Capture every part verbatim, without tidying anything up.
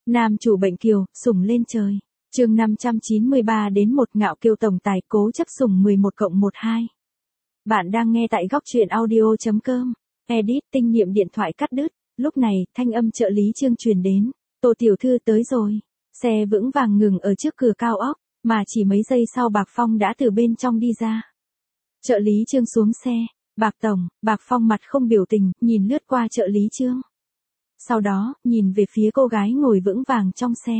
Nam chủ bệnh kiều, sủng lên trời. Chương năm trăm chín mươi ba đến một ngạo kiều tổng tài cố chấp sủng mười một cộng mười hai. Bạn đang nghe tại góc truyện audio chấm com. Edit tinh nhiệm điện thoại cắt đứt. Lúc này, thanh âm trợ lý Trương truyền đến. Tô tiểu thư tới rồi. Xe vững vàng ngừng ở trước cửa cao ốc, mà chỉ mấy giây sau Bạc Phong đã từ bên trong đi ra. Trợ lý Trương xuống xe. Bạc tổng, Bạc Phong mặt không biểu tình, nhìn lướt qua trợ lý Trương. Sau đó, nhìn về phía cô gái ngồi vững vàng trong xe.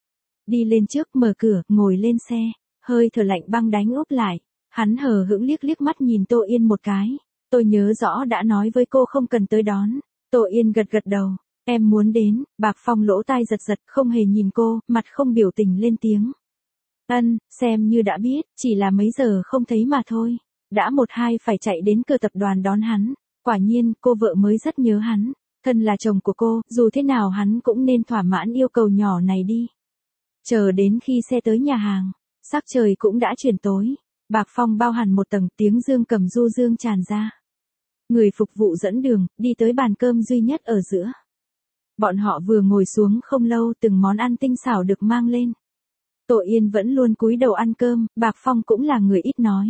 Đi lên trước mở cửa, ngồi lên xe, hơi thở lạnh băng đánh úp lại. Hắn hờ hững liếc liếc mắt nhìn Tô Yên một cái. Tôi nhớ rõ đã nói với cô không cần tới đón. Tô Yên gật gật đầu. Em muốn đến. Bạc Phong lỗ tai giật giật, không hề nhìn cô, mặt không biểu tình lên tiếng. Ân, xem như đã biết, chỉ là mấy giờ không thấy mà thôi. Đã một hai phải chạy đến cửa tập đoàn đón hắn. Quả nhiên, cô vợ mới rất nhớ hắn. Thân là chồng của cô, dù thế nào hắn cũng nên thỏa mãn yêu cầu nhỏ này đi. Chờ đến khi xe tới nhà hàng, sắc trời cũng đã chuyển tối. Bạc Phong bao hẳn một tầng, tiếng dương cầm du dương tràn ra. Người phục vụ dẫn đường, đi tới bàn cơm duy nhất ở giữa. Bọn họ vừa ngồi xuống không lâu, từng món ăn tinh xảo được mang lên. Tô Yên vẫn luôn cúi đầu ăn cơm, Bạc Phong cũng là người ít nói.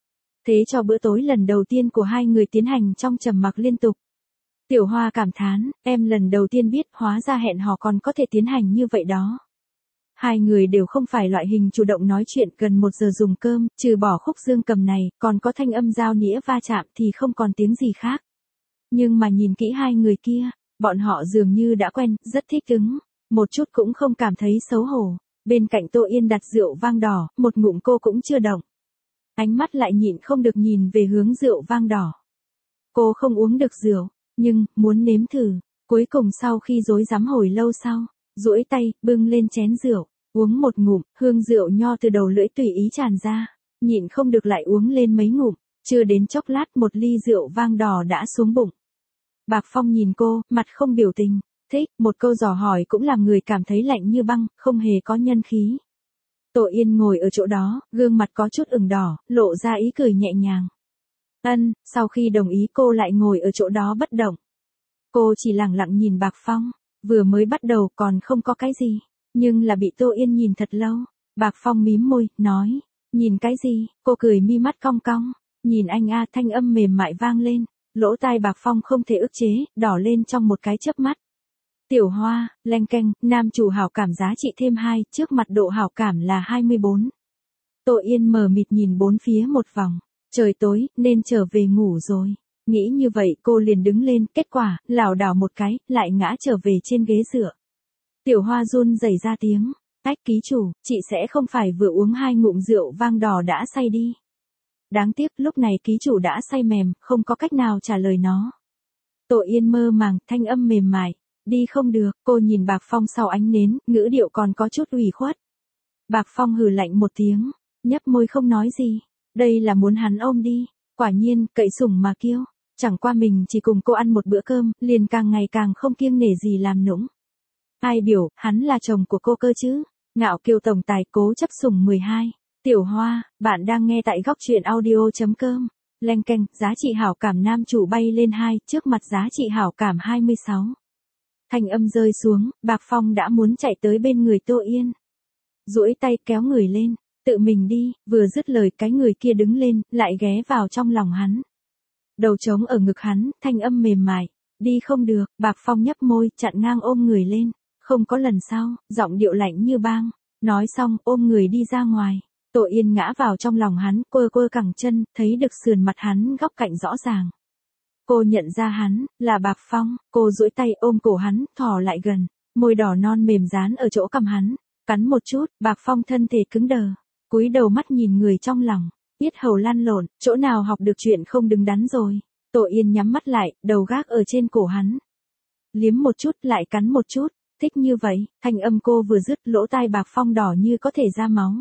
Thế cho bữa tối lần đầu tiên của hai người tiến hành trong trầm mặc liên tục. Tiểu Hoa cảm thán, em lần đầu tiên biết hóa ra hẹn hò còn có thể tiến hành như vậy đó. Hai người đều không phải loại hình chủ động nói chuyện, gần một giờ dùng cơm, trừ bỏ khúc dương cầm này, còn có thanh âm dao nĩa va chạm thì không còn tiếng gì khác. Nhưng mà nhìn kỹ hai người kia, bọn họ dường như đã quen, rất thích ứng, một chút cũng không cảm thấy xấu hổ. Bên cạnh Tô Yên đặt rượu vang đỏ, một ngụm cô cũng chưa động. Ánh mắt lại nhịn không được nhìn về hướng rượu vang đỏ. Cô không uống được rượu, nhưng, muốn nếm thử. Cuối cùng sau khi rối rắm hồi lâu sau, duỗi tay, bưng lên chén rượu, uống một ngụm, hương rượu nho từ đầu lưỡi tùy ý tràn ra, nhịn không được lại uống lên mấy ngụm, chưa đến chốc lát một ly rượu vang đỏ đã xuống bụng. Bạc Phong nhìn cô, mặt không biểu tình, thích, một câu dò hỏi cũng làm người cảm thấy lạnh như băng, không hề có nhân khí. Tô Yên ngồi ở chỗ đó, gương mặt có chút ửng đỏ, lộ ra ý cười nhẹ nhàng. Ân, sau khi đồng ý cô lại ngồi ở chỗ đó bất động. Cô chỉ lặng lặng nhìn Bạc Phong, vừa mới bắt đầu còn không có cái gì, nhưng là bị Tô Yên nhìn thật lâu. Bạc Phong mím môi, nói, nhìn cái gì, cô cười mi mắt cong cong, nhìn anh a, thanh âm mềm mại vang lên, lỗ tai Bạc Phong không thể ức chế, đỏ lên trong một cái chớp mắt. Tiểu Hoa, leng keng, nam chủ hảo cảm giá trị thêm hai, trước mặt độ hảo cảm là hai mươi bốn. Tô Yên mờ mịt nhìn bốn phía một vòng, trời tối, nên trở về ngủ rồi. Nghĩ như vậy cô liền đứng lên, kết quả, lảo đảo một cái, lại ngã trở về trên ghế dựa. Tiểu Hoa run rẩy ra tiếng, ách ký chủ, chị sẽ không phải vừa uống hai ngụm rượu vang đỏ đã say đi. Đáng tiếc lúc này ký chủ đã say mềm, không có cách nào trả lời nó. Tô Yên mơ màng, thanh âm mềm mại, đi không được, cô nhìn Bạc Phong sau ánh nến, ngữ điệu còn có chút ủy khuất. Bạc Phong hừ lạnh một tiếng, nhấp môi không nói gì, đây là muốn hắn ôm đi, quả nhiên, cậy sủng mà kiêu. Chẳng qua mình chỉ cùng cô ăn một bữa cơm, liền càng ngày càng không kiêng nể gì làm nũng. Ai biểu, hắn là chồng của cô cơ chứ. Ngạo kiều tổng tài cố chấp sủng mười hai. Tiểu Hoa, bạn đang nghe tại góc truyện audio chấm com. Leng keng, giá trị hảo cảm nam chủ bay lên hai, trước mặt giá trị hảo cảm hai mươi sáu. Thanh âm rơi xuống, Bạc Phong đã muốn chạy tới bên người Tô Yên. Duỗi tay kéo người lên, tự mình đi, vừa dứt lời cái người kia đứng lên, lại ghé vào trong lòng hắn. Đầu trống ở ngực hắn, thanh âm mềm mại, đi không được, Bạc Phong nhấp môi, chặn ngang ôm người lên, không có lần sau, giọng điệu lạnh như băng, nói xong, ôm người đi ra ngoài. Tô Yên ngã vào trong lòng hắn, quơ quơ cẳng chân, thấy được sườn mặt hắn góc cạnh rõ ràng. Cô nhận ra hắn, là Bạc Phong, cô duỗi tay ôm cổ hắn, thò lại gần, môi đỏ non mềm dán ở chỗ cằm hắn, cắn một chút, Bạc Phong thân thể cứng đờ, cúi đầu mắt nhìn người trong lòng. Yết hầu lăn lộn, chỗ nào học được chuyện không đứng đắn rồi. Tô Yên nhắm mắt lại, đầu gác ở trên cổ hắn. Liếm một chút, lại cắn một chút, thích như vậy, thanh âm cô vừa dứt, lỗ tai Bạc Phong đỏ như có thể ra máu.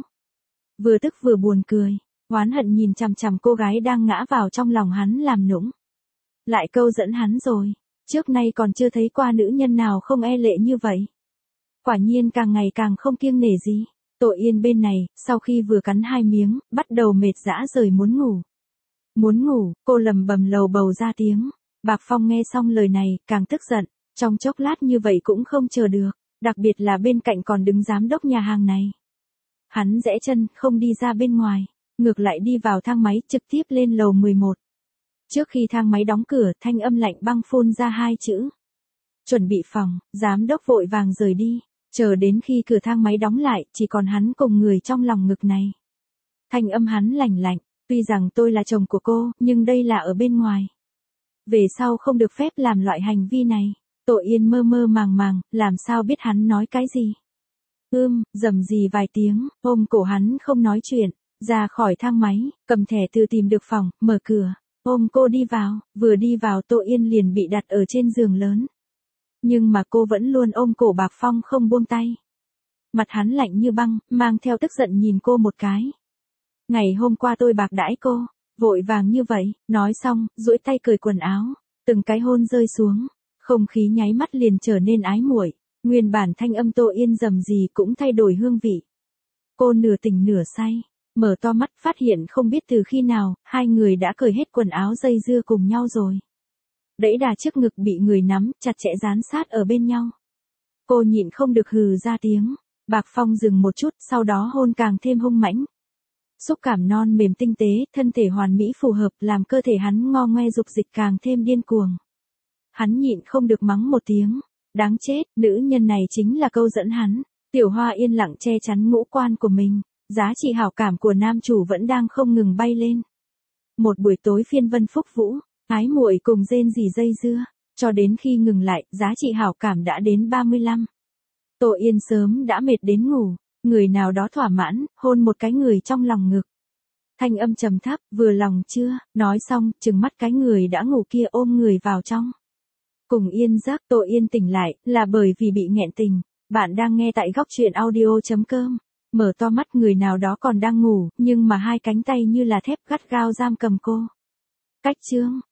Vừa tức vừa buồn cười, oán hận nhìn chằm chằm cô gái đang ngã vào trong lòng hắn làm nũng. Lại câu dẫn hắn rồi, trước nay còn chưa thấy qua nữ nhân nào không e lệ như vậy. Quả nhiên càng ngày càng không kiêng nể gì. Tô Yên bên này, sau khi vừa cắn hai miếng, bắt đầu mệt dã rời muốn ngủ. Muốn ngủ, cô lầm bầm lầu bầu ra tiếng. Bạc Phong nghe xong lời này, càng tức giận, trong chốc lát như vậy cũng không chờ được. Đặc biệt là bên cạnh còn đứng giám đốc nhà hàng này. Hắn rẽ chân, không đi ra bên ngoài, ngược lại đi vào thang máy trực tiếp lên lầu mười một. Trước khi thang máy đóng cửa, thanh âm lạnh băng phun ra hai chữ. Chuẩn bị phòng, giám đốc vội vàng rời đi, chờ đến khi cửa thang máy đóng lại, chỉ còn hắn cùng người trong lòng ngực này. Thanh âm hắn lạnh lạnh, tuy rằng tôi là chồng của cô, nhưng đây là ở bên ngoài. Về sau không được phép làm loại hành vi này. Tội Yên mơ mơ màng màng, làm sao biết hắn nói cái gì. Ưm, rầm rì vài tiếng, ôm cổ hắn không nói chuyện, ra khỏi thang máy, cầm thẻ từ tìm được phòng, mở cửa, ôm cô đi vào, vừa đi vào Tội Yên liền bị đặt ở trên giường lớn. Nhưng mà cô vẫn luôn ôm cổ Bạc Phong không buông tay. Mặt hắn lạnh như băng, mang theo tức giận nhìn cô một cái. Ngày hôm qua tôi bạc đãi cô, vội vàng như vậy, nói xong, duỗi tay cởi quần áo, từng cái hôn rơi xuống, không khí nháy mắt liền trở nên ái muội, nguyên bản thanh âm Tô Yên rầm rì cũng thay đổi hương vị. Cô nửa tỉnh nửa say, mở to mắt phát hiện không biết từ khi nào, hai người đã cởi hết quần áo dây dưa cùng nhau rồi. Đẫy đà trước ngực bị người nắm, chặt chẽ dán sát ở bên nhau. Cô nhịn không được hừ ra tiếng, Bạc Phong dừng một chút, sau đó hôn càng thêm hung mãnh. Xúc cảm non mềm tinh tế, thân thể hoàn mỹ phù hợp làm cơ thể hắn ngo ngoe dục dịch càng thêm điên cuồng. Hắn nhịn không được mắng một tiếng, đáng chết, nữ nhân này chính là câu dẫn hắn. Tiểu Hoa yên lặng che chắn ngũ quan của mình, giá trị hảo cảm của nam chủ vẫn đang không ngừng bay lên. Một buổi tối phiên vân phúc vũ, ái muội cùng rên rỉ dây dưa, cho đến khi ngừng lại, giá trị hảo cảm đã đến ba mươi lăm. Tô Yên sớm đã mệt đến ngủ, người nào đó thỏa mãn, hôn một cái người trong lòng ngực. Thanh âm trầm thấp, vừa lòng chưa, nói xong, trừng mắt cái người đã ngủ kia ôm người vào trong. Cùng yên giấc, Tô Yên tỉnh lại, là bởi vì bị nghẹn tình. Bạn đang nghe tại góc truyện audio chấm com. Mở to mắt người nào đó còn đang ngủ, nhưng mà hai cánh tay như là thép gắt gao giam cầm cô. Cách chương,